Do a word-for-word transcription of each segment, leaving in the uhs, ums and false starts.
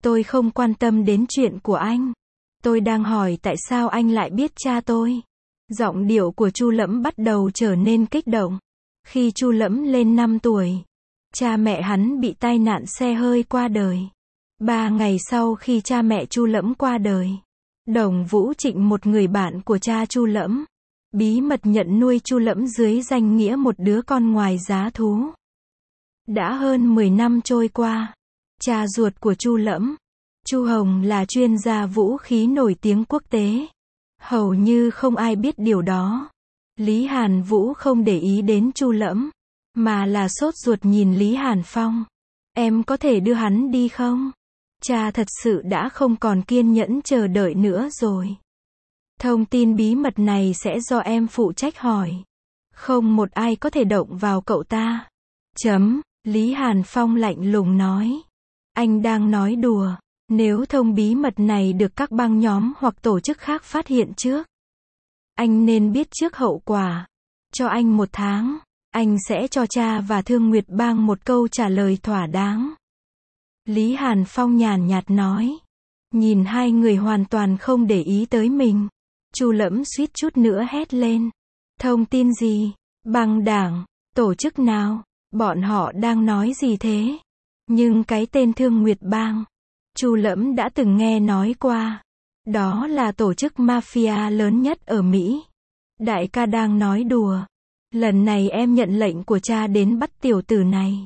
Tôi không quan tâm đến chuyện của anh. Tôi đang hỏi tại sao anh lại biết cha tôi. Giọng điệu của Chu Lẫm bắt đầu trở nên kích động. Khi Chu Lẫm lên năm tuổi, cha mẹ hắn bị tai nạn xe hơi qua đời. Ba ngày sau khi cha mẹ Chu Lẫm qua đời, Đồng Vũ Trịnh, một người bạn của cha Chu Lẫm, bí mật nhận nuôi Chu Lẫm dưới danh nghĩa một đứa con ngoài giá thú. Đã hơn mười năm trôi qua, cha ruột của Chu Lẫm, Chu Hồng, là chuyên gia vũ khí nổi tiếng quốc tế. Hầu như không ai biết điều đó. Lý Hàn Vũ không để ý đến Chu Lẫm, mà là sốt ruột nhìn Lý Hàn Phong. Em có thể đưa hắn đi không? Cha thật sự đã không còn kiên nhẫn chờ đợi nữa rồi. Thông tin bí mật này sẽ do em phụ trách hỏi. Không một ai có thể động vào cậu ta. Chấm. Lý Hàn Phong lạnh lùng nói. Anh đang nói đùa. Nếu thông bí mật này được các băng nhóm hoặc tổ chức khác phát hiện trước, anh nên biết trước hậu quả. Cho anh một tháng, anh sẽ cho cha và Thương Nguyệt Bang một câu trả lời thỏa đáng. Lý Hàn Phong nhàn nhạt nói. Nhìn hai người hoàn toàn không để ý tới mình, Chu Lẫm suýt chút nữa hét lên. Thông tin gì? Băng đảng? Tổ chức nào? Bọn họ đang nói gì thế? Nhưng cái tên Thương Nguyệt Bang, Chu Lẫm đã từng nghe nói qua. Đó là tổ chức mafia lớn nhất ở Mỹ. Đại ca đang nói đùa. Lần này em nhận lệnh của cha đến bắt tiểu tử này.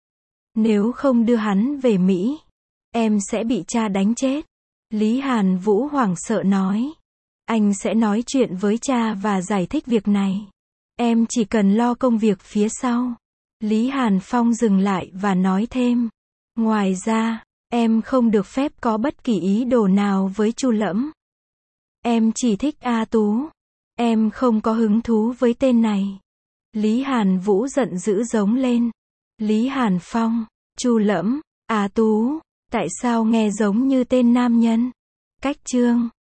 Nếu không đưa hắn về Mỹ, em sẽ bị cha đánh chết. Lý Hàn Vũ hoảng sợ nói. Anh sẽ nói chuyện với cha và giải thích việc này. Em chỉ cần lo công việc phía sau. Lý Hàn Phong dừng lại và nói thêm. Ngoài ra, em không được phép có bất kỳ ý đồ nào với Chu Lẫm. Em chỉ thích A Tú. Em không có hứng thú với tên này. Lý Hàn Vũ giận dữ giống lên. Lý Hàn Phong, Chu Lẫm, A Tú, tại sao nghe giống như tên nam nhân? Cách chương